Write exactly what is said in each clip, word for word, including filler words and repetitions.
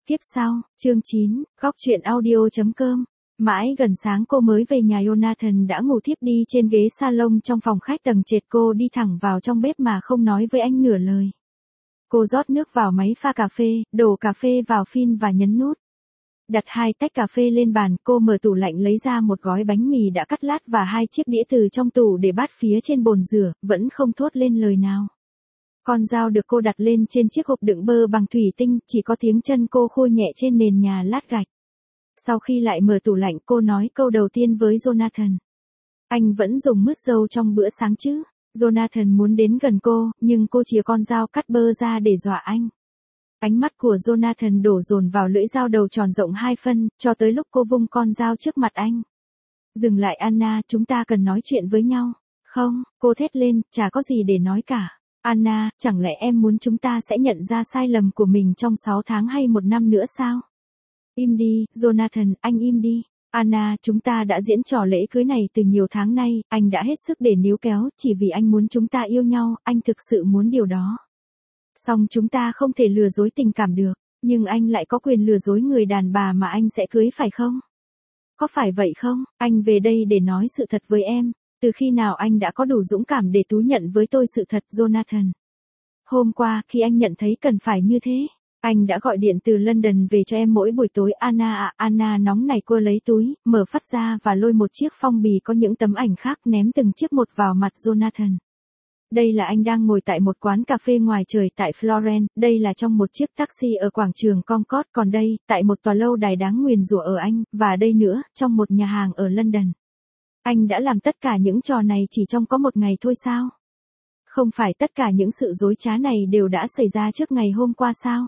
Tiếp sau, chương chín, góc truyện audio.com. Mãi gần sáng cô mới về nhà, Jonathan đã ngủ thiếp đi trên ghế salon trong phòng khách tầng trệt. Cô đi thẳng vào trong bếp mà không nói với anh nửa lời. Cô rót nước vào máy pha cà phê, đổ cà phê vào phin và nhấn nút. Đặt hai tách cà phê lên bàn, cô mở tủ lạnh lấy ra một gói bánh mì đã cắt lát và hai chiếc đĩa từ trong tủ để bát phía trên bồn rửa, vẫn không thốt lên lời nào. Con dao được cô đặt lên trên chiếc hộp đựng bơ bằng thủy tinh, chỉ có tiếng chân cô khô nhẹ trên nền nhà lát gạch. Sau khi lại mở tủ lạnh, cô nói câu đầu tiên với Jonathan. Anh vẫn dùng mứt dâu trong bữa sáng chứ? Jonathan muốn đến gần cô, nhưng cô chìa con dao cắt bơ ra để dọa anh. Ánh mắt của Jonathan đổ dồn vào lưỡi dao đầu tròn rộng hai phân, cho tới lúc cô vung con dao trước mặt anh. Dừng lại Anna, chúng ta cần nói chuyện với nhau. Không, cô thét lên, chả có gì để nói cả. Anna, chẳng lẽ em muốn chúng ta sẽ nhận ra sai lầm của mình trong sáu tháng hay một năm nữa sao? Im đi, Jonathan, anh im đi. Anna, chúng ta đã diễn trò lễ cưới này từ nhiều tháng nay, anh đã hết sức để níu kéo, chỉ vì anh muốn chúng ta yêu nhau, anh thực sự muốn điều đó. Song chúng ta không thể lừa dối tình cảm được, nhưng anh lại có quyền lừa dối người đàn bà mà anh sẽ cưới phải không? Có phải vậy không? Anh về đây để nói sự thật với em. Từ khi nào anh đã có đủ dũng cảm để thú nhận với tôi sự thật, Jonathan? Hôm qua, khi anh nhận thấy cần phải như thế, anh đã gọi điện từ London về cho em mỗi buổi tối. Anna à, Anna nóng này. Cô lấy túi, mở phát ra và lôi một chiếc phong bì có những tấm ảnh khác, ném từng chiếc một vào mặt Jonathan. Đây là anh đang ngồi tại một quán cà phê ngoài trời tại Florence, đây là trong một chiếc taxi ở quảng trường Concord, còn đây, tại một tòa lâu đài đáng nguyền rủa ở Anh, và đây nữa, trong một nhà hàng ở London. Anh đã làm tất cả những trò này chỉ trong có một ngày thôi sao? Không phải tất cả những sự dối trá này đều đã xảy ra trước ngày hôm qua sao?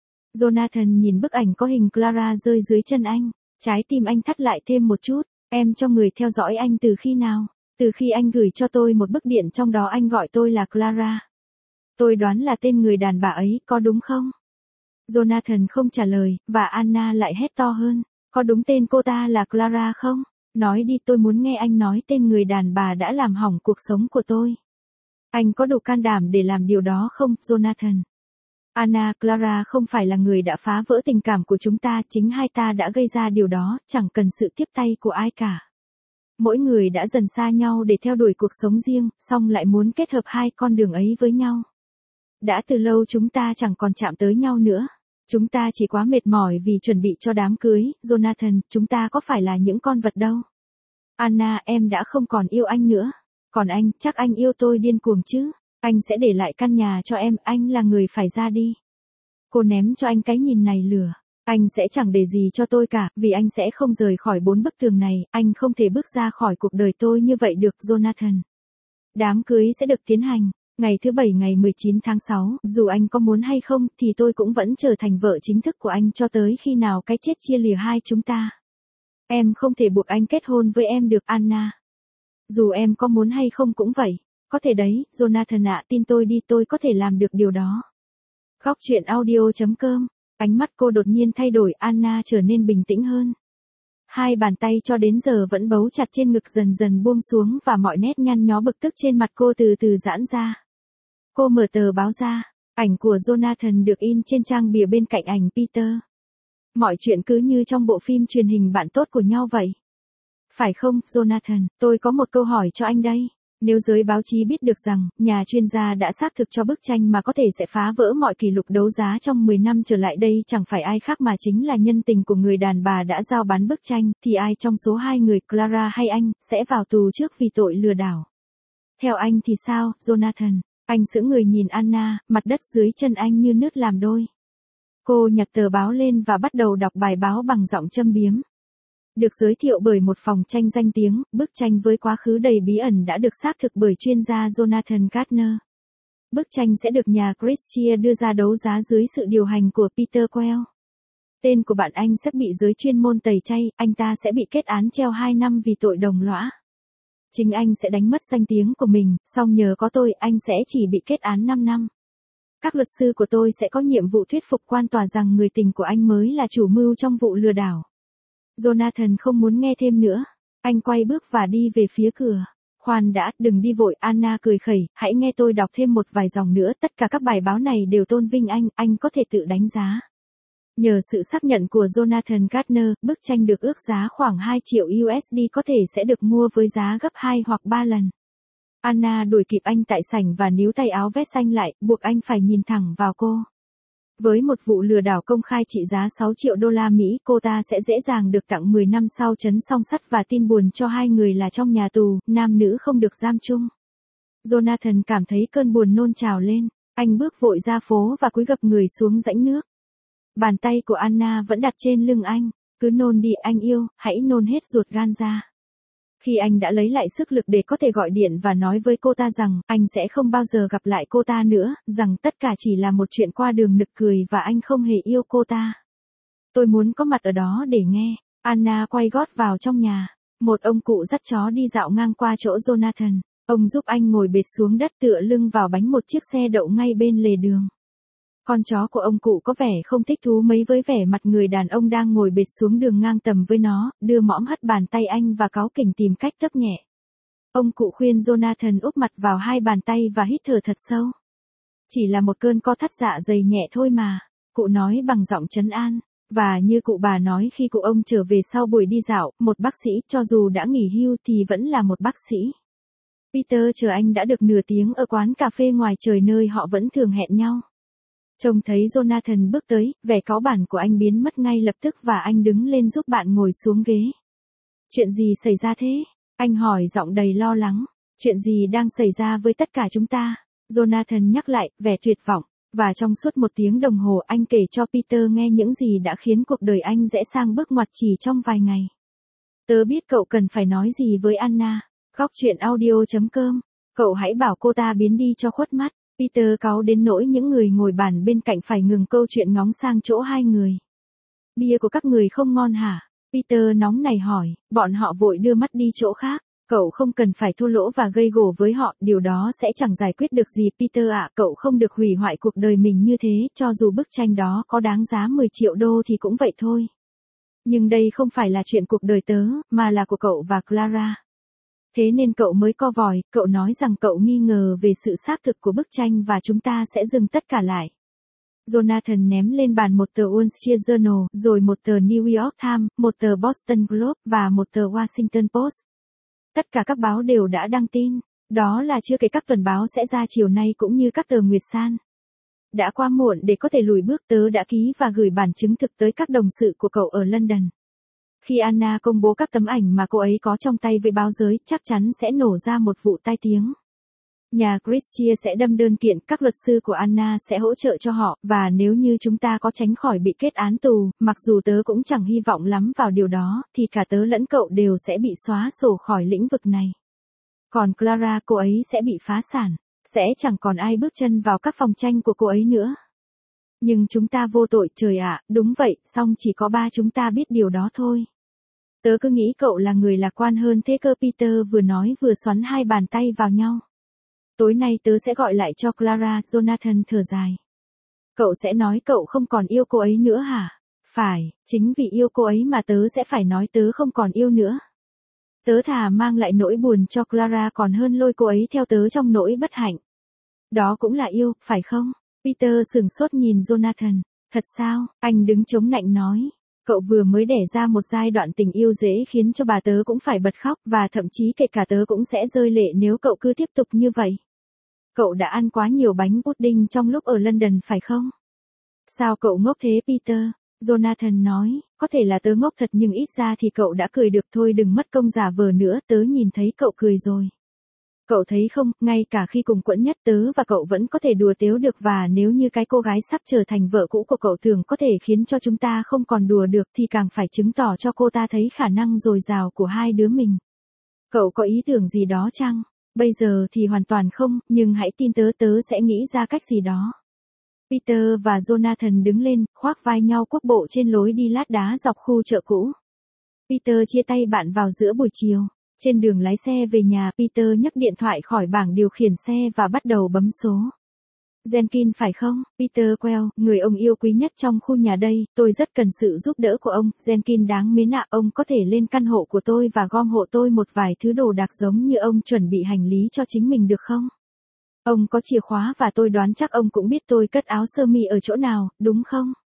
Jonathan nhìn bức ảnh có hình Clara rơi dưới chân anh. Trái tim anh thắt lại thêm một chút. Em cho người theo dõi anh từ khi nào? Từ khi anh gửi cho tôi một bức điện trong đó anh gọi tôi là Clara. Tôi đoán là tên người đàn bà ấy, có đúng không? Jonathan không trả lời, và Anna lại hét to hơn. Có đúng tên cô ta là Clara không? Nói đi, tôi muốn nghe anh nói tên người đàn bà đã làm hỏng cuộc sống của tôi. Anh có đủ can đảm để làm điều đó không, Jonathan? Anna, Clara không phải là người đã phá vỡ tình cảm của chúng ta, chính hai ta đã gây ra điều đó, chẳng cần sự tiếp tay của ai cả. Mỗi người đã dần xa nhau để theo đuổi cuộc sống riêng, song lại muốn kết hợp hai con đường ấy với nhau. Đã từ lâu chúng ta chẳng còn chạm tới nhau nữa. Chúng ta chỉ quá mệt mỏi vì chuẩn bị cho đám cưới, Jonathan, chúng ta có phải là những con vật đâu. Anna, em đã không còn yêu anh nữa. Còn anh, chắc anh yêu tôi điên cuồng chứ. Anh sẽ để lại căn nhà cho em, anh là người phải ra đi. Cô ném cho anh cái nhìn này lửa. Anh sẽ chẳng để gì cho tôi cả, vì anh sẽ không rời khỏi bốn bức tường này, anh không thể bước ra khỏi cuộc đời tôi như vậy được, Jonathan. Đám cưới sẽ được tiến hành. Ngày thứ bảy ngày mười chín tháng sáu, dù anh có muốn hay không, thì tôi cũng vẫn trở thành vợ chính thức của anh cho tới khi nào cái chết chia lìa hai chúng ta. Em không thể buộc anh kết hôn với em được, Anna. Dù em có muốn hay không cũng vậy. Có thể đấy, Jonathan ạ, tin tôi đi, tôi có thể làm được điều đó. Góc truyện audio.com. Ánh mắt cô đột nhiên thay đổi, Anna trở nên bình tĩnh hơn. Hai bàn tay cho đến giờ vẫn bấu chặt trên ngực dần dần buông xuống và mọi nét nhăn nhó bực tức trên mặt cô từ từ giãn ra. Cô mở tờ báo ra, ảnh của Jonathan được in trên trang bìa bên cạnh ảnh Peter. Mọi chuyện cứ như trong bộ phim truyền hình bạn tốt của nhau vậy. Phải không, Jonathan, tôi có một câu hỏi cho anh đây. Nếu giới báo chí biết được rằng, nhà chuyên gia đã xác thực cho bức tranh mà có thể sẽ phá vỡ mọi kỷ lục đấu giá trong mười năm trở lại đây chẳng phải ai khác mà chính là nhân tình của người đàn bà đã giao bán bức tranh, thì ai trong số hai người, Clara hay anh, sẽ vào tù trước vì tội lừa đảo? Theo anh thì sao, Jonathan? Anh sững người nhìn Anna, mặt đất dưới chân anh như nứt làm đôi. Cô nhặt tờ báo lên và bắt đầu đọc bài báo bằng giọng châm biếm. Được giới thiệu bởi một phòng tranh danh tiếng, bức tranh với quá khứ đầy bí ẩn đã được xác thực bởi chuyên gia Jonathan Gardner. Bức tranh sẽ được nhà Christie đưa ra đấu giá dưới sự điều hành của Peter Quell. Tên của bạn anh sẽ bị giới chuyên môn tẩy chay, anh ta sẽ bị kết án treo hai năm vì tội đồng lõa. Chính anh sẽ đánh mất danh tiếng của mình, song nhờ có tôi, anh sẽ chỉ bị kết án năm năm. Các luật sư của tôi sẽ có nhiệm vụ thuyết phục quan tòa rằng người tình của anh mới là chủ mưu trong vụ lừa đảo. Jonathan không muốn nghe thêm nữa. Anh quay bước và đi về phía cửa. Khoan đã, đừng đi vội, Anna cười khẩy, hãy nghe tôi đọc thêm một vài dòng nữa, tất cả các bài báo này đều tôn vinh anh, anh có thể tự đánh giá. Nhờ sự xác nhận của Jonathan Gardner, bức tranh được ước giá khoảng hai triệu u ét đê có thể sẽ được mua với giá gấp hai hoặc ba lần. Anna đuổi kịp anh tại sảnh và níu tay áo vest xanh lại, buộc anh phải nhìn thẳng vào cô. Với một vụ lừa đảo công khai trị giá sáu triệu đô la Mỹ, cô ta sẽ dễ dàng được tặng mười năm sau trấn song sắt và tin buồn cho hai người là trong nhà tù, nam nữ không được giam chung. Jonathan cảm thấy cơn buồn nôn trào lên, anh bước vội ra phố và cúi gập người xuống rãnh nước. Bàn tay của Anna vẫn đặt trên lưng anh, cứ nôn đi anh yêu, hãy nôn hết ruột gan ra. Khi anh đã lấy lại sức lực để có thể gọi điện và nói với cô ta rằng anh sẽ không bao giờ gặp lại cô ta nữa, rằng tất cả chỉ là một chuyện qua đường nực cười và anh không hề yêu cô ta. Tôi muốn có mặt ở đó để nghe. Anna quay gót vào trong nhà. Một ông cụ dắt chó đi dạo ngang qua chỗ Jonathan. Ông giúp anh ngồi bệt xuống đất tựa lưng vào bánh một chiếc xe đậu ngay bên lề đường. Con chó của ông cụ có vẻ không thích thú mấy với vẻ mặt người đàn ông đang ngồi bệt xuống đường ngang tầm với nó, đưa mõm hất bàn tay anh và cáu kỉnh tìm cách tấp nhẹ. Ông cụ khuyên Jonathan úp mặt vào hai bàn tay và hít thở thật sâu. Chỉ là một cơn co thắt dạ dày nhẹ thôi mà, cụ nói bằng giọng trấn an. Và như cụ bà nói khi cụ ông trở về sau buổi đi dạo, một bác sĩ, cho dù đã nghỉ hưu thì vẫn là một bác sĩ. Peter chờ anh đã được nửa tiếng ở quán cà phê ngoài trời nơi họ vẫn thường hẹn nhau. Trông thấy Jonathan bước tới, vẻ cáu bẳn của anh biến mất ngay lập tức và anh đứng lên giúp bạn ngồi xuống ghế. Chuyện gì xảy ra thế? Anh hỏi giọng đầy lo lắng. Chuyện gì đang xảy ra với tất cả chúng ta? Jonathan nhắc lại, vẻ tuyệt vọng. Và trong suốt một tiếng đồng hồ anh kể cho Peter nghe những gì đã khiến cuộc đời anh rẽ sang bước ngoặt chỉ trong vài ngày. Tớ biết cậu cần phải nói gì với Anna. Góc truyện audio chấm com. Cậu hãy bảo cô ta biến đi cho khuất mắt. Peter cáu đến nỗi những người ngồi bàn bên cạnh phải ngừng câu chuyện ngóng sang chỗ hai người. Bia của các người không ngon hả? Peter nóng này hỏi, bọn họ vội đưa mắt đi chỗ khác. Cậu không cần phải thua lỗ và gây gổ với họ, điều đó sẽ chẳng giải quyết được gì Peter ạ. Cậu không được hủy hoại cuộc đời mình như thế, cho dù bức tranh đó có đáng giá mười triệu đô thì cũng vậy thôi. Nhưng đây không phải là chuyện cuộc đời tớ, mà là của cậu và Clara. Thế nên cậu mới co vòi, cậu nói rằng cậu nghi ngờ về sự xác thực của bức tranh và chúng ta sẽ dừng tất cả lại. Jonathan ném lên bàn một tờ Wall Street Journal, rồi một tờ New York Times, một tờ Boston Globe và một tờ Washington Post. Tất cả các báo đều đã đăng tin, đó là chưa kể các tuần báo sẽ ra chiều nay cũng như các tờ Nguyệt San. Đã qua muộn để có thể lùi bước, tớ đã ký và gửi bản chứng thực tới các đồng sự của cậu ở London. Khi Anna công bố các tấm ảnh mà cô ấy có trong tay với báo giới, chắc chắn sẽ nổ ra một vụ tai tiếng. Nhà Christie sẽ đâm đơn kiện, các luật sư của Anna sẽ hỗ trợ cho họ, và nếu như chúng ta có tránh khỏi bị kết án tù, mặc dù tớ cũng chẳng hy vọng lắm vào điều đó, thì cả tớ lẫn cậu đều sẽ bị xóa sổ khỏi lĩnh vực này. Còn Clara, cô ấy sẽ bị phá sản, sẽ chẳng còn ai bước chân vào các phòng tranh của cô ấy nữa. Nhưng chúng ta vô tội, trời ạ, đúng vậy, song chỉ có ba chúng ta biết điều đó thôi. Tớ cứ nghĩ cậu là người lạc quan hơn thế cơ. Peter vừa nói vừa xoắn hai bàn tay vào nhau. Tối nay tớ sẽ gọi lại cho Clara. Jonathan thở dài. Cậu sẽ nói cậu không còn yêu cô ấy nữa hả? Phải, chính vì yêu cô ấy mà tớ sẽ phải nói tớ không còn yêu nữa. Tớ thà mang lại nỗi buồn cho Clara còn hơn lôi cô ấy theo tớ trong nỗi bất hạnh. Đó cũng là yêu, phải không? Peter sửng sốt nhìn Jonathan. Thật sao? Anh đứng chống nạnh nói. Cậu vừa mới đẻ ra một giai đoạn tình yêu dễ khiến cho bà tớ cũng phải bật khóc, và thậm chí kể cả tớ cũng sẽ rơi lệ nếu cậu cứ tiếp tục như vậy. Cậu đã ăn quá nhiều bánh pudding trong lúc ở London phải không? Sao cậu ngốc thế Peter? Jonathan nói, có thể là tớ ngốc thật nhưng ít ra thì cậu đã cười được thôi, đừng mất công giả vờ nữa, tớ nhìn thấy cậu cười rồi. Cậu thấy không, ngay cả khi cùng quẫn nhất tớ và cậu vẫn có thể đùa tếu được, và nếu như cái cô gái sắp trở thành vợ cũ của cậu thường có thể khiến cho chúng ta không còn đùa được thì càng phải chứng tỏ cho cô ta thấy khả năng dồi dào của hai đứa mình. Cậu có ý tưởng gì đó chăng? Bây giờ thì hoàn toàn không, nhưng hãy tin tớ, tớ sẽ nghĩ ra cách gì đó. Peter và Jonathan đứng lên, khoác vai nhau quốc bộ trên lối đi lát đá dọc khu chợ cũ. Peter chia tay bạn vào giữa buổi chiều. Trên đường lái xe về nhà, Peter nhấc điện thoại khỏi bảng điều khiển xe và bắt đầu bấm số. Jenkins phải không? Peter Quell, người ông yêu quý nhất trong khu nhà đây, tôi rất cần sự giúp đỡ của ông. Jenkins đáng mến ạ, ông có thể lên căn hộ của tôi và gom hộ tôi một vài thứ đồ đạc giống như ông chuẩn bị hành lý cho chính mình được không? Ông có chìa khóa và tôi đoán chắc ông cũng biết tôi cất áo sơ mi ở chỗ nào, đúng không?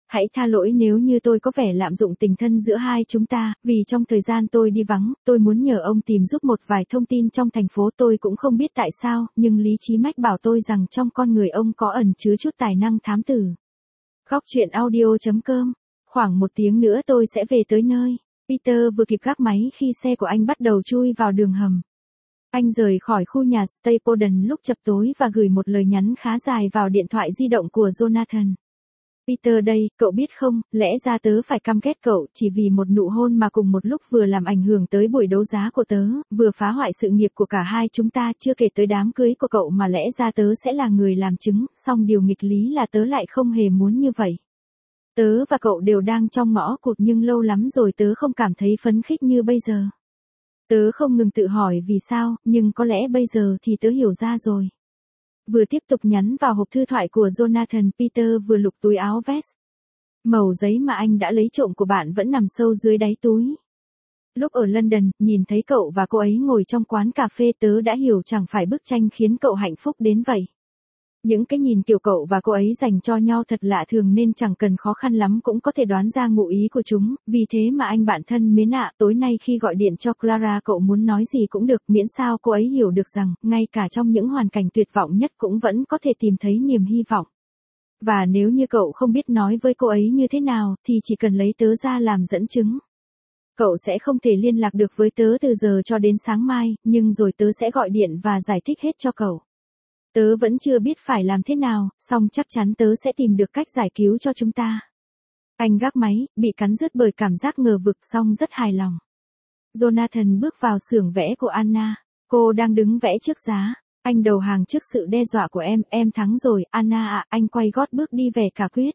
Hãy tha lỗi nếu như tôi có vẻ lạm dụng tình thân giữa hai chúng ta, vì trong thời gian tôi đi vắng, tôi muốn nhờ ông tìm giúp một vài thông tin trong thành phố, tôi cũng không biết tại sao, nhưng lý trí mách bảo tôi rằng trong con người ông có ẩn chứa chút tài năng thám tử. Góc chuyện audio chấm com. Khoảng một tiếng nữa tôi sẽ về tới nơi. Peter vừa kịp gác máy khi xe của anh bắt đầu chui vào đường hầm. Anh rời khỏi khu nhà Stapleton lúc chập tối và gửi một lời nhắn khá dài vào điện thoại di động của Jonathan. Peter đây, cậu biết không, lẽ ra tớ phải căm ghét cậu chỉ vì một nụ hôn mà cùng một lúc vừa làm ảnh hưởng tới buổi đấu giá của tớ, vừa phá hoại sự nghiệp của cả hai chúng ta, chưa kể tới đám cưới của cậu mà lẽ ra tớ sẽ là người làm chứng, song điều nghịch lý là tớ lại không hề muốn như vậy. Tớ và cậu đều đang trong ngõ cụt nhưng lâu lắm rồi tớ không cảm thấy phấn khích như bây giờ. Tớ không ngừng tự hỏi vì sao, nhưng có lẽ bây giờ thì tớ hiểu ra rồi. Vừa tiếp tục nhắn vào hộp thư thoại của Jonathan, Peter vừa lục túi áo vest. Mẩu giấy mà anh đã lấy trộm của bạn vẫn nằm sâu dưới đáy túi. Lúc ở London, nhìn thấy cậu và cô ấy ngồi trong quán cà phê, tớ đã hiểu chẳng phải bức tranh khiến cậu hạnh phúc đến vậy. Những cái nhìn kiểu cậu và cô ấy dành cho nhau thật lạ thường nên chẳng cần khó khăn lắm cũng có thể đoán ra ngụ ý của chúng, vì thế mà anh bạn thân mến ạ, tối nay khi gọi điện cho Clara cậu muốn nói gì cũng được, miễn sao cô ấy hiểu được rằng, ngay cả trong những hoàn cảnh tuyệt vọng nhất cũng vẫn có thể tìm thấy niềm hy vọng. Và nếu như cậu không biết nói với cô ấy như thế nào, thì chỉ cần lấy tớ ra làm dẫn chứng. Cậu sẽ không thể liên lạc được với tớ từ giờ cho đến sáng mai, nhưng rồi tớ sẽ gọi điện và giải thích hết cho cậu. Tớ vẫn chưa biết phải làm thế nào, song chắc chắn tớ sẽ tìm được cách giải cứu cho chúng ta. Anh gác máy, bị cắn rứt bởi cảm giác ngờ vực song rất hài lòng. Jonathan bước vào xưởng vẽ của Anna. Cô đang đứng vẽ trước giá. Anh đầu hàng trước sự đe dọa của em, em thắng rồi, Anna ạ, anh quay gót bước đi về cả quyết.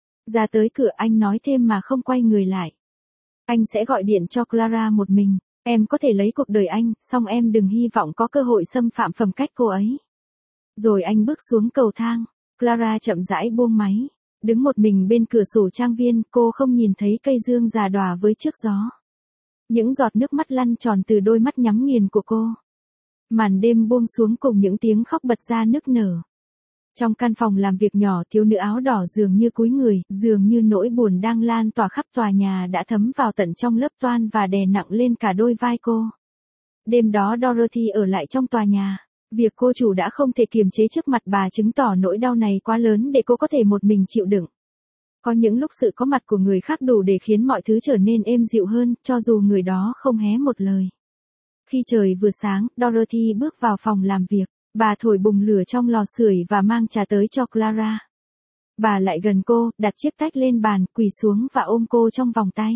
Ra tới cửa anh nói thêm mà không quay người lại. Anh sẽ gọi điện cho Clara một mình, em có thể lấy cuộc đời anh, song em đừng hy vọng có cơ hội xâm phạm phẩm cách cô ấy. Rồi anh bước xuống cầu thang, Clara chậm rãi buông máy, đứng một mình bên cửa sổ trang viên, cô không nhìn thấy cây dương già đòa với trước gió. Những giọt nước mắt lăn tròn từ đôi mắt nhắm nghiền của cô. Màn đêm buông xuống cùng những tiếng khóc bật ra nức nở. Trong căn phòng làm việc nhỏ, thiếu nữ áo đỏ dường như cúi người, dường như nỗi buồn đang lan tỏa khắp tòa nhà đã thấm vào tận trong lớp toan và đè nặng lên cả đôi vai cô. Đêm đó Dorothy ở lại trong tòa nhà. Việc cô chủ đã không thể kiềm chế trước mặt bà chứng tỏ nỗi đau này quá lớn để cô có thể một mình chịu đựng. Có những lúc sự có mặt của người khác đủ để khiến mọi thứ trở nên êm dịu hơn, cho dù người đó không hé một lời. Khi trời vừa sáng, Dorothy bước vào phòng làm việc. Bà thổi bùng lửa trong lò sưởi và mang trà tới cho Clara. Bà lại gần cô, đặt chiếc tách lên bàn, quỳ xuống và ôm cô trong vòng tay.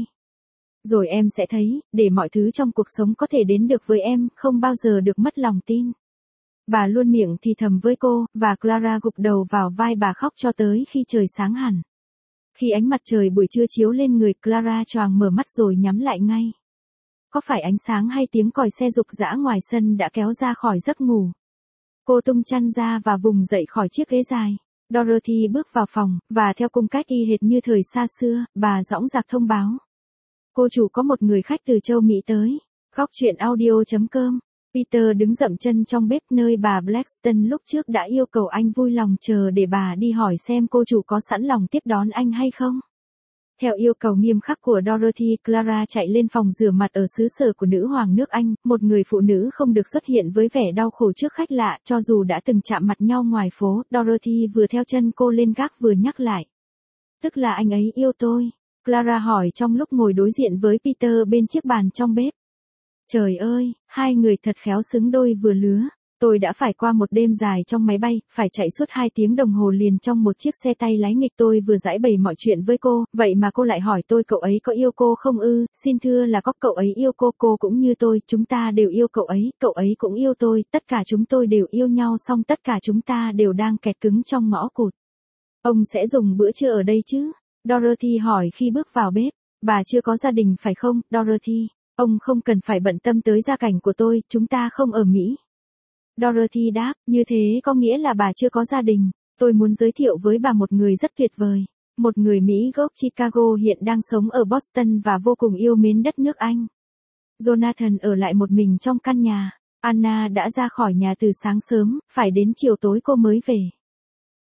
Rồi em sẽ thấy, để mọi thứ trong cuộc sống có thể đến được với em, không bao giờ được mất lòng tin. Bà luôn miệng thì thầm với cô, và Clara gục đầu vào vai bà khóc cho tới khi trời sáng hẳn. Khi ánh mặt trời buổi trưa chiếu lên người, Clara choàng mở mắt rồi nhắm lại ngay. Có phải ánh sáng hay tiếng còi xe rục rã ngoài sân đã kéo ra khỏi giấc ngủ? Cô tung chăn ra và vùng dậy khỏi chiếc ghế dài. Dorothy bước vào phòng, và theo cung cách y hệt như thời xa xưa, bà dõng dạc thông báo. Cô chủ có một người khách từ châu Mỹ tới. Góc chuyện audio chấm com. Peter đứng dậm chân trong bếp nơi bà Blackstone lúc trước đã yêu cầu anh vui lòng chờ để bà đi hỏi xem cô chủ có sẵn lòng tiếp đón anh hay không. Theo yêu cầu nghiêm khắc của Dorothy, Clara chạy lên phòng rửa mặt ở xứ sở của nữ hoàng nước Anh, một người phụ nữ không được xuất hiện với vẻ đau khổ trước khách lạ, cho dù đã từng chạm mặt nhau ngoài phố. Dorothy vừa theo chân cô lên gác vừa nhắc lại. Tức là anh ấy yêu tôi? Clara hỏi trong lúc ngồi đối diện với Peter bên chiếc bàn trong bếp. Trời ơi, hai người thật khéo xứng đôi vừa lứa. Tôi đã phải qua một đêm dài trong máy bay, phải chạy suốt hai tiếng đồng hồ liền trong một chiếc xe tay lái nghịch. Tôi vừa giải bày mọi chuyện với cô, vậy mà cô lại hỏi tôi cậu ấy có yêu cô không ư? Xin thưa là có, cậu ấy yêu cô, cô cũng như tôi, chúng ta đều yêu cậu ấy, cậu ấy cũng yêu tôi, tất cả chúng tôi đều yêu nhau, song tất cả chúng ta đều đang kẹt cứng trong ngõ cụt. Ông sẽ dùng bữa trưa ở đây chứ? Dorothy hỏi khi bước vào bếp. Bà chưa có gia đình phải không, Dorothy? Ông không cần phải bận tâm tới gia cảnh của tôi, chúng ta không ở Mỹ. Dorothy đáp, như thế có nghĩa là bà chưa có gia đình. Tôi muốn giới thiệu với bà một người rất tuyệt vời. Một người Mỹ gốc Chicago hiện đang sống ở Boston và vô cùng yêu mến đất nước Anh. Jonathan ở lại một mình trong căn nhà. Anna đã ra khỏi nhà từ sáng sớm, phải đến chiều tối cô mới về.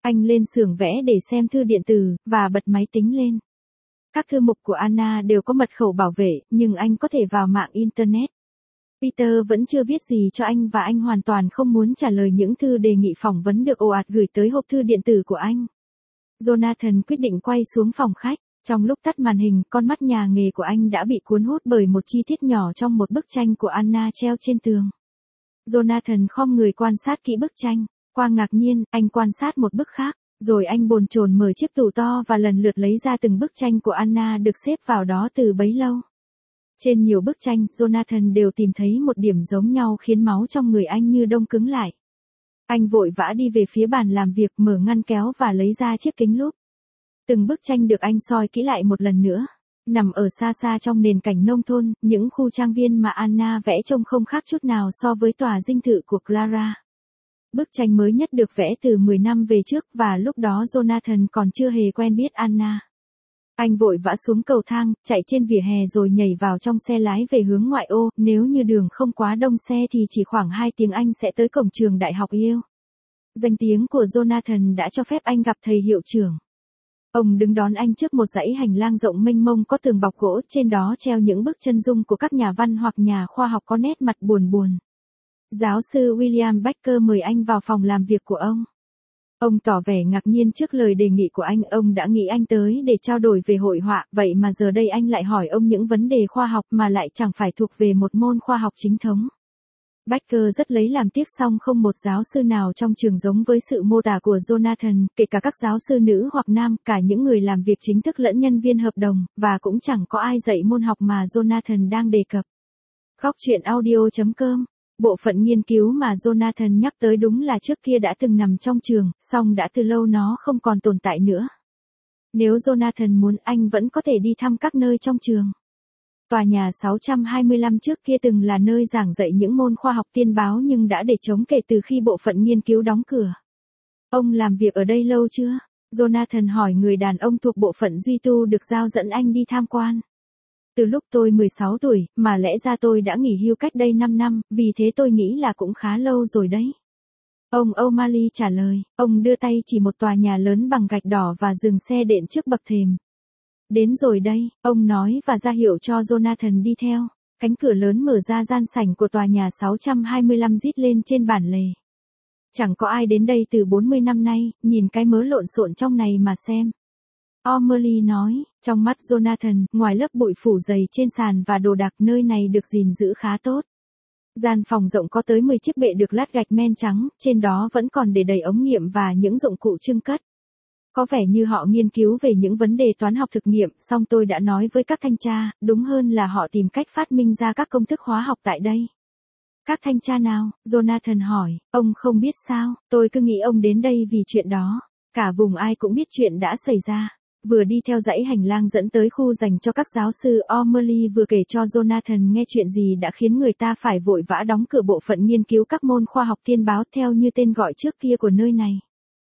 Anh lên xưởng vẽ để xem thư điện tử, và bật máy tính lên. Các thư mục của Anna đều có mật khẩu bảo vệ, nhưng anh có thể vào mạng Internet. Peter vẫn chưa viết gì cho anh và anh hoàn toàn không muốn trả lời những thư đề nghị phỏng vấn được ồ ạt gửi tới hộp thư điện tử của anh. Jonathan quyết định quay xuống phòng khách. Trong lúc tắt màn hình, con mắt nhà nghề của anh đã bị cuốn hút bởi một chi tiết nhỏ trong một bức tranh của Anna treo trên tường. Jonathan khom người quan sát kỹ bức tranh. Qua ngạc nhiên, anh quan sát một bức khác, rồi anh bồn chồn mở chiếc tủ to và lần lượt lấy ra từng bức tranh của Anna được xếp vào đó từ bấy lâu. Trên nhiều bức tranh, Jonathan đều tìm thấy một điểm giống nhau khiến máu trong người anh như đông cứng lại. Anh vội vã đi về phía bàn làm việc, mở ngăn kéo và lấy ra chiếc kính lúp. Từng bức tranh được anh soi kỹ lại một lần nữa. Nằm ở xa xa trong nền cảnh nông thôn, những khu trang viên mà Anna vẽ trông không khác chút nào so với tòa dinh thự của Clara. Bức tranh mới nhất được vẽ từ mười năm về trước và lúc đó Jonathan còn chưa hề quen biết Anna. Anh vội vã xuống cầu thang, chạy trên vỉa hè rồi nhảy vào trong xe lái về hướng ngoại ô, nếu như đường không quá đông xe thì chỉ khoảng hai tiếng anh sẽ tới cổng trường đại học Yale. Danh tiếng của Jonathan đã cho phép anh gặp thầy hiệu trưởng. Ông đứng đón anh trước một dãy hành lang rộng mênh mông có tường bọc gỗ, trên đó treo những bức chân dung của các nhà văn hoặc nhà khoa học có nét mặt buồn buồn. Giáo sư William Baker mời anh vào phòng làm việc của ông. Ông tỏ vẻ ngạc nhiên trước lời đề nghị của anh, ông đã nghĩ anh tới để trao đổi về hội họa, vậy mà giờ đây anh lại hỏi ông những vấn đề khoa học mà lại chẳng phải thuộc về một môn khoa học chính thống. Baker rất lấy làm tiếc song không một giáo sư nào trong trường giống với sự mô tả của Jonathan, kể cả các giáo sư nữ hoặc nam, cả những người làm việc chính thức lẫn nhân viên hợp đồng, và cũng chẳng có ai dạy môn học mà Jonathan đang đề cập. Góc truyện audio chấm com. Bộ phận nghiên cứu mà Jonathan nhắc tới đúng là trước kia đã từng nằm trong trường, song đã từ lâu nó không còn tồn tại nữa. Nếu Jonathan muốn, anh vẫn có thể đi thăm các nơi trong trường. Tòa nhà sáu trăm hai mươi lăm trước kia từng là nơi giảng dạy những môn khoa học tiên báo nhưng đã để trống kể từ khi bộ phận nghiên cứu đóng cửa. Ông làm việc ở đây lâu chưa? Jonathan hỏi người đàn ông thuộc bộ phận duy tu được giao dẫn anh đi tham quan. Từ lúc tôi mười sáu tuổi, mà lẽ ra tôi đã nghỉ hưu cách đây năm năm, vì thế tôi nghĩ là cũng khá lâu rồi đấy. Ông O'Malley trả lời, ông đưa tay chỉ một tòa nhà lớn bằng gạch đỏ và dừng xe đệm trước bậc thềm. Đến rồi đây, ông nói và ra hiệu cho Jonathan đi theo. Cánh cửa lớn mở ra, gian sảnh của tòa nhà sáu trăm hai mươi lăm rít lên trên bản lề. Chẳng có ai đến đây từ bốn mươi năm nay, nhìn cái mớ lộn xộn trong này mà xem. O'Malley nói, trong mắt Jonathan, ngoài lớp bụi phủ dày trên sàn và đồ đạc, nơi này được gìn giữ khá tốt. Gian phòng rộng có tới mười chiếc bệ được lát gạch men trắng, trên đó vẫn còn để đầy ống nghiệm và những dụng cụ trưng cất. Có vẻ như họ nghiên cứu về những vấn đề toán học thực nghiệm, song tôi đã nói với các thanh tra, đúng hơn là họ tìm cách phát minh ra các công thức hóa học tại đây. Các thanh tra nào? Jonathan hỏi, ông không biết sao, tôi cứ nghĩ ông đến đây vì chuyện đó. Cả vùng ai cũng biết chuyện đã xảy ra. Vừa đi theo dãy hành lang dẫn tới khu dành cho các giáo sư, O'Malley vừa kể cho Jonathan nghe chuyện gì đã khiến người ta phải vội vã đóng cửa bộ phận nghiên cứu các môn khoa học tiên báo theo như tên gọi trước kia của nơi này.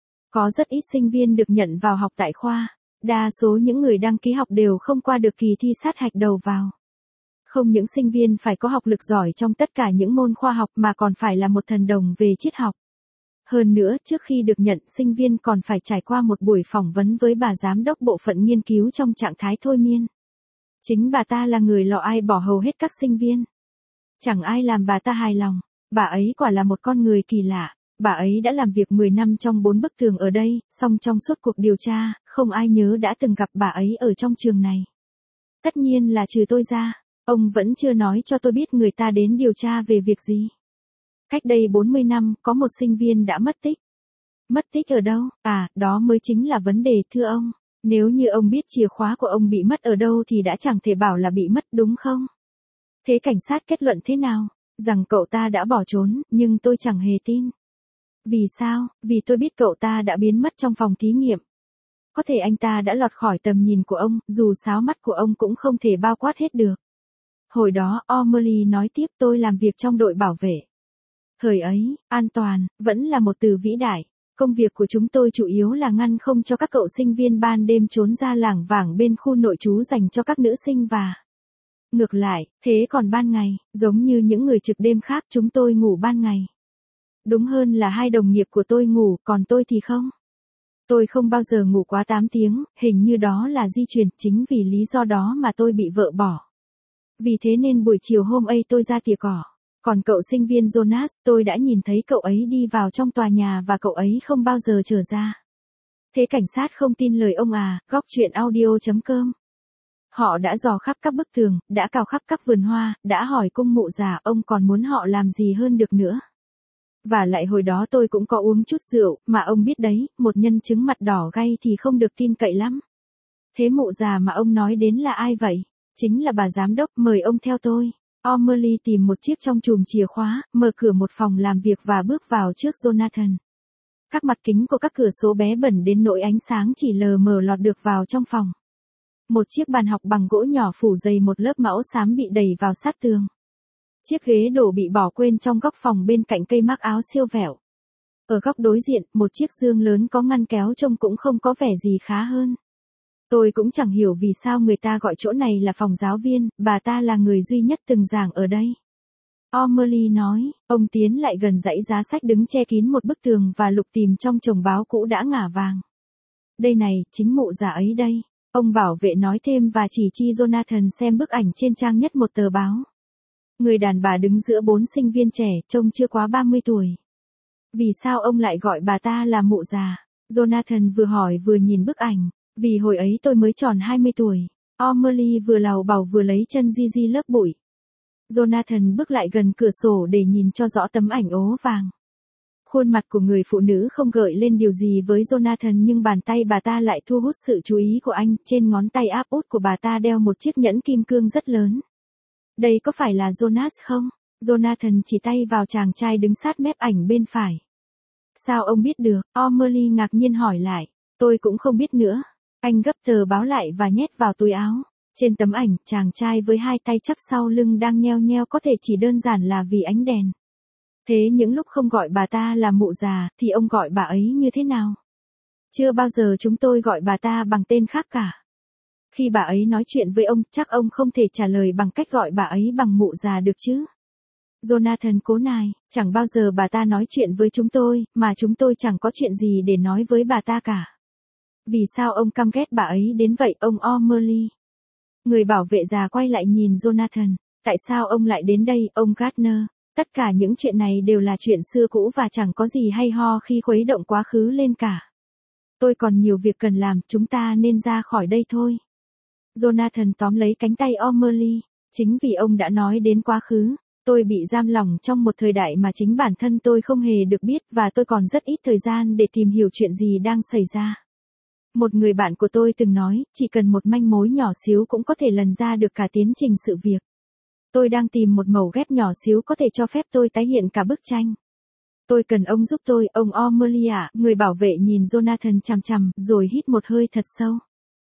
Có rất ít sinh viên được nhận vào học tại khoa. Đa số những người đăng ký học đều không qua được kỳ thi sát hạch đầu vào. Không những sinh viên phải có học lực giỏi trong tất cả những môn khoa học mà còn phải là một thần đồng về triết học. Hơn nữa, trước khi được nhận, sinh viên còn phải trải qua một buổi phỏng vấn với bà giám đốc bộ phận nghiên cứu trong trạng thái thôi miên. Chính bà ta là người lọ ai bỏ hầu hết các sinh viên. Chẳng ai làm bà ta hài lòng. Bà ấy quả là một con người kỳ lạ. Bà ấy đã làm việc mười năm trong bốn bức tường ở đây, song trong suốt cuộc điều tra, không ai nhớ đã từng gặp bà ấy ở trong trường này. Tất nhiên là trừ tôi ra, ông vẫn chưa nói cho tôi biết người ta đến điều tra về việc gì. Cách đây bốn mươi năm, có một sinh viên đã mất tích. Mất tích ở đâu? À, đó mới chính là vấn đề, thưa ông. Nếu như ông biết chìa khóa của ông bị mất ở đâu thì đã chẳng thể bảo là bị mất, đúng không? Thế cảnh sát kết luận thế nào? Rằng cậu ta đã bỏ trốn, nhưng tôi chẳng hề tin. Vì sao? Vì tôi biết cậu ta đã biến mất trong phòng thí nghiệm. Có thể anh ta đã lọt khỏi tầm nhìn của ông, dù sáo mắt của ông cũng không thể bao quát hết được. Hồi đó, O'Malley nói tiếp, tôi làm việc trong đội bảo vệ. Thời ấy, an toàn, vẫn là một từ vĩ đại. Công việc của chúng tôi chủ yếu là ngăn không cho các cậu sinh viên ban đêm trốn ra lảng vảng bên khu nội trú dành cho các nữ sinh và... Ngược lại, thế còn ban ngày, giống như những người trực đêm khác, chúng tôi ngủ ban ngày. Đúng hơn là hai đồng nghiệp của tôi ngủ, còn tôi thì không. Tôi không bao giờ ngủ quá tám tiếng, hình như đó là di truyền, chính vì lý do đó mà tôi bị vợ bỏ. Vì thế nên buổi chiều hôm ấy tôi ra tỉa cỏ. Còn cậu sinh viên Jonas, tôi đã nhìn thấy cậu ấy đi vào trong tòa nhà và cậu ấy không bao giờ trở ra. Thế cảnh sát không tin lời ông à? Góc chuyện audio chấm com. Họ đã dò khắp các bức tường, đã cào khắp các vườn hoa, đã hỏi cung mụ già, ông còn muốn họ làm gì hơn được nữa. Và lại hồi đó tôi cũng có uống chút rượu, mà ông biết đấy, một nhân chứng mặt đỏ gay thì không được tin cậy lắm. Thế mụ già mà ông nói đến là ai vậy? Chính là bà giám đốc, mời ông theo tôi. O'Malley tìm một chiếc trong chùm chìa khóa, mở cửa một phòng làm việc và bước vào trước Jonathan. Các mặt kính của các cửa sổ bé bẩn đến nỗi ánh sáng chỉ lờ mờ lọt được vào trong phòng. Một chiếc bàn học bằng gỗ nhỏ phủ dày một lớp mão xám bị đẩy vào sát tường. Chiếc ghế đổ bị bỏ quên trong góc phòng bên cạnh cây mác áo siêu vẹo. Ở góc đối diện, một chiếc giường lớn có ngăn kéo trông cũng không có vẻ gì khá hơn. Tôi cũng chẳng hiểu vì sao người ta gọi chỗ này là phòng giáo viên, bà ta là người duy nhất từng giảng ở đây. O'Malley nói, ông tiến lại gần dãy giá sách đứng che kín một bức tường và lục tìm trong chồng báo cũ đã ngả vàng. Đây này, chính mụ già ấy đây. Ông bảo vệ nói thêm và chỉ chi Jonathan xem bức ảnh trên trang nhất một tờ báo. Người đàn bà đứng giữa bốn sinh viên trẻ, trông chưa quá ba mươi tuổi. Vì sao ông lại gọi bà ta là mụ già? Jonathan vừa hỏi vừa nhìn bức ảnh. Vì hồi ấy tôi mới tròn hai mươi tuổi. O'Malley vừa lào bảo vừa lấy chân di di lớp bụi. Jonathan bước lại gần cửa sổ để nhìn cho rõ tấm ảnh ố vàng. Khuôn mặt của người phụ nữ không gợi lên điều gì với Jonathan nhưng bàn tay bà ta lại thu hút sự chú ý của anh. Trên ngón tay áp út của bà ta đeo một chiếc nhẫn kim cương rất lớn. Đây có phải là Jonas không? Jonathan chỉ tay vào chàng trai đứng sát mép ảnh bên phải. Sao ông biết được? O'Malley ngạc nhiên hỏi lại. Tôi cũng không biết nữa. Anh gấp tờ báo lại và nhét vào túi áo. Trên tấm ảnh, chàng trai với hai tay chắp sau lưng đang nheo nheo có thể chỉ đơn giản là vì ánh đèn. Thế những lúc không gọi bà ta là mụ già, thì ông gọi bà ấy như thế nào? Chưa bao giờ chúng tôi gọi bà ta bằng tên khác cả. Khi bà ấy nói chuyện với ông, chắc ông không thể trả lời bằng cách gọi bà ấy bằng mụ già được chứ? Jonathan cố nài, chẳng bao giờ bà ta nói chuyện với chúng tôi, mà chúng tôi chẳng có chuyện gì để nói với bà ta cả. Vì sao ông căm ghét bà ấy đến vậy, ông O'Malley? Người bảo vệ già quay lại nhìn Jonathan. Tại sao ông lại đến đây, ông Gardner? Tất cả những chuyện này đều là chuyện xưa cũ và chẳng có gì hay ho khi khuấy động quá khứ lên cả. Tôi còn nhiều việc cần làm, chúng ta nên ra khỏi đây thôi. Jonathan tóm lấy cánh tay O'Malley. Chính vì ông đã nói đến quá khứ, tôi bị giam lỏng trong một thời đại mà chính bản thân tôi không hề được biết và tôi còn rất ít thời gian để tìm hiểu chuyện gì đang xảy ra. Một người bạn của tôi từng nói, chỉ cần một manh mối nhỏ xíu cũng có thể lần ra được cả tiến trình sự việc. Tôi đang tìm một mẩu ghép nhỏ xíu có thể cho phép tôi tái hiện cả bức tranh. Tôi cần ông giúp tôi, ông O'Malley ạ. Người bảo vệ nhìn Jonathan chằm chằm, rồi hít một hơi thật sâu.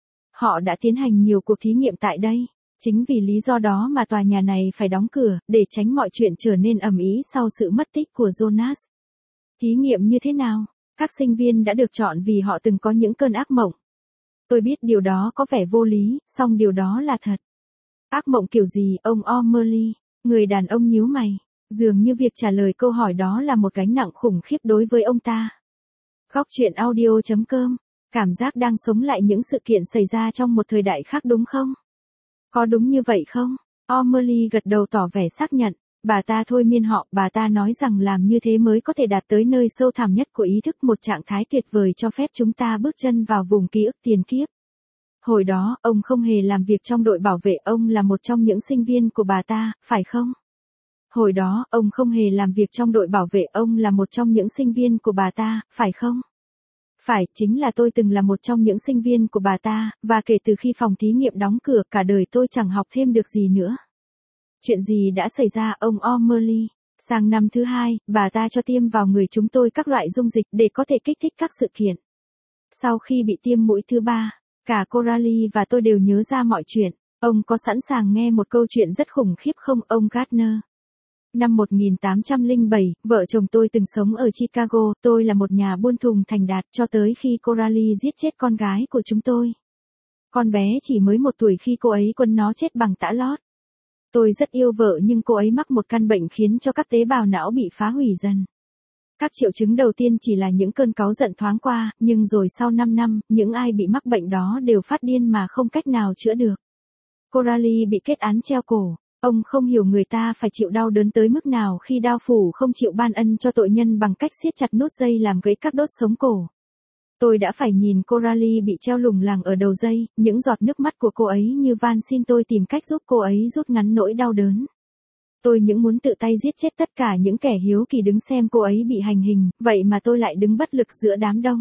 Họ đã tiến hành nhiều cuộc thí nghiệm tại đây. Chính vì lý do đó mà tòa nhà này phải đóng cửa, để tránh mọi chuyện trở nên ầm ĩ sau sự mất tích của Jonas. Thí nghiệm như thế nào? Các sinh viên đã được chọn vì họ từng có những cơn ác mộng. Tôi biết điều đó có vẻ vô lý, song điều đó là thật. Ác mộng kiểu gì, ông O'Malley? Người đàn ông nhíu mày. Dường như việc trả lời câu hỏi đó là một gánh nặng khủng khiếp đối với ông ta. Góc chuyện audio chấm com. Cảm giác đang sống lại những sự kiện xảy ra trong một thời đại khác đúng không? Có đúng như vậy không? O'Malley gật đầu tỏ vẻ xác nhận. Bà ta thôi miên họ, bà ta nói rằng làm như thế mới có thể đạt tới nơi sâu thẳm nhất của ý thức, một trạng thái tuyệt vời cho phép chúng ta bước chân vào vùng ký ức tiền kiếp. Hồi đó, ông không hề làm việc trong đội bảo vệ, ông là một trong những sinh viên của bà ta, phải không? Hồi đó, ông không hề làm việc trong đội bảo vệ, ông là một trong những sinh viên của bà ta, phải không? Phải, chính là tôi từng là một trong những sinh viên của bà ta, và kể từ khi phòng thí nghiệm đóng cửa, cả đời tôi chẳng học thêm được gì nữa. Chuyện gì đã xảy ra, ông O'Malley? Sang năm thứ hai, bà ta cho tiêm vào người chúng tôi các loại dung dịch để có thể kích thích các sự kiện. Sau khi bị tiêm mũi thứ ba, cả Coralie và tôi đều nhớ ra mọi chuyện. Ông có sẵn sàng nghe một câu chuyện rất khủng khiếp không, ông Gardner? Năm một nghìn tám trăm lẻ bảy, vợ chồng tôi từng sống ở Chicago, tôi là một nhà buôn thùng thành đạt cho tới khi Coralie giết chết con gái của chúng tôi. Con bé chỉ mới một tuổi khi cô ấy quấn nó chết bằng tã lót. Tôi rất yêu vợ nhưng cô ấy mắc một căn bệnh khiến cho các tế bào não bị phá hủy dần. Các triệu chứng đầu tiên chỉ là những cơn cáu giận thoáng qua, nhưng rồi sau năm năm, những ai bị mắc bệnh đó đều phát điên mà không cách nào chữa được. Coralie bị kết án treo cổ. Ông không hiểu người ta phải chịu đau đớn tới mức nào khi đao phủ không chịu ban ân cho tội nhân bằng cách siết chặt nút dây làm gãy các đốt sống cổ. Tôi đã phải nhìn Coralie bị treo lủng lẳng ở đầu dây, những giọt nước mắt của cô ấy như van xin tôi tìm cách giúp cô ấy rút ngắn nỗi đau đớn. Tôi những muốn tự tay giết chết tất cả những kẻ hiếu kỳ đứng xem cô ấy bị hành hình, vậy mà tôi lại đứng bất lực giữa đám đông.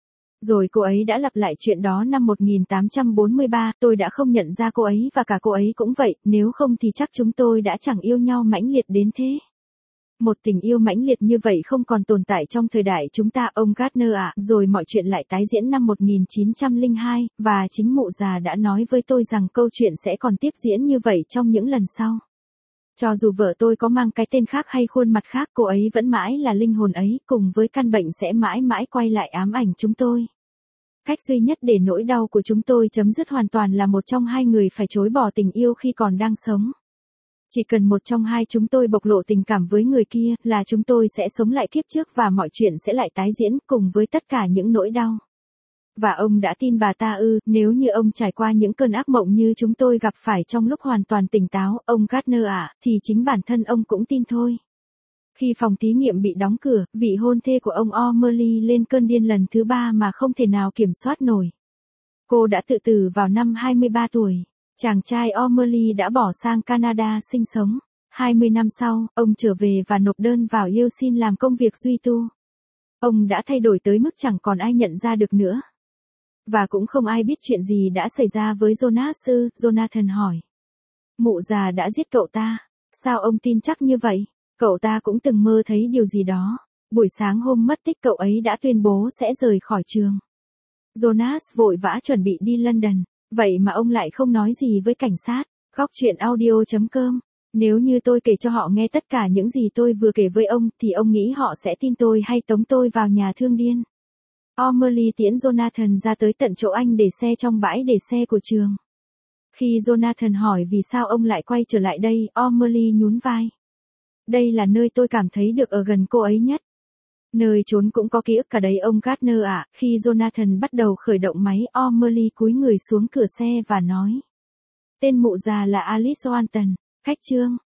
Rồi cô ấy đã lặp lại chuyện đó năm một nghìn tám trăm bốn mươi ba, tôi đã không nhận ra cô ấy và cả cô ấy cũng vậy, nếu không thì chắc chúng tôi đã chẳng yêu nhau mãnh liệt đến thế. Một tình yêu mãnh liệt như vậy không còn tồn tại trong thời đại chúng ta, ông Gardner ạ. Rồi mọi chuyện lại tái diễn năm một nghìn chín trăm lẻ hai, và chính mụ già đã nói với tôi rằng câu chuyện sẽ còn tiếp diễn như vậy trong những lần sau. Cho dù vợ tôi có mang cái tên khác hay khuôn mặt khác, cô ấy vẫn mãi là linh hồn ấy, cùng với căn bệnh sẽ mãi mãi quay lại ám ảnh chúng tôi. Cách duy nhất để nỗi đau của chúng tôi chấm dứt hoàn toàn là một trong hai người phải chối bỏ tình yêu khi còn đang sống. Chỉ cần một trong hai chúng tôi bộc lộ tình cảm với người kia là chúng tôi sẽ sống lại kiếp trước và mọi chuyện sẽ lại tái diễn cùng với tất cả những nỗi đau. Và ông đã tin bà ta ư? Nếu như ông trải qua những cơn ác mộng như chúng tôi gặp phải trong lúc hoàn toàn tỉnh táo, ông Gardner ạ, thì chính bản thân ông cũng tin thôi. Khi phòng thí nghiệm bị đóng cửa, vị hôn thê của ông O'Malley lên cơn điên lần thứ ba mà không thể nào kiểm soát nổi. Cô đã tự tử vào năm hai mươi ba tuổi. Chàng trai O'Malley đã bỏ sang Canada sinh sống. hai mươi năm sau, ông trở về và nộp đơn vào yêu xin làm công việc duy tu. Ông đã thay đổi tới mức chẳng còn ai nhận ra được nữa. Và cũng không ai biết chuyện gì đã xảy ra với Jonas ư? Jonathan hỏi. Mụ già đã giết cậu ta. Sao ông tin chắc như vậy? Cậu ta cũng từng mơ thấy điều gì đó. Buổi sáng hôm mất tích cậu ấy đã tuyên bố sẽ rời khỏi trường. Jonas vội vã chuẩn bị đi London. Vậy mà ông lại không nói gì với cảnh sát. Góc chuyện audio chấm com. Nếu như tôi kể cho họ nghe tất cả những gì tôi vừa kể với ông, thì ông nghĩ họ sẽ tin tôi hay tống tôi vào nhà thương điên. O'Malley tiễn Jonathan ra tới tận chỗ anh để xe trong bãi để xe của trường. Khi Jonathan hỏi vì sao ông lại quay trở lại đây, O'Malley nhún vai. Đây là nơi tôi cảm thấy được ở gần cô ấy nhất. Nơi trốn cũng có ký ức cả đấy ông Gardner ạ. Khi Jonathan bắt đầu khởi động máy, O'Malley cúi người xuống cửa xe và nói. Tên mụ già là Alice Walton. Khách chương.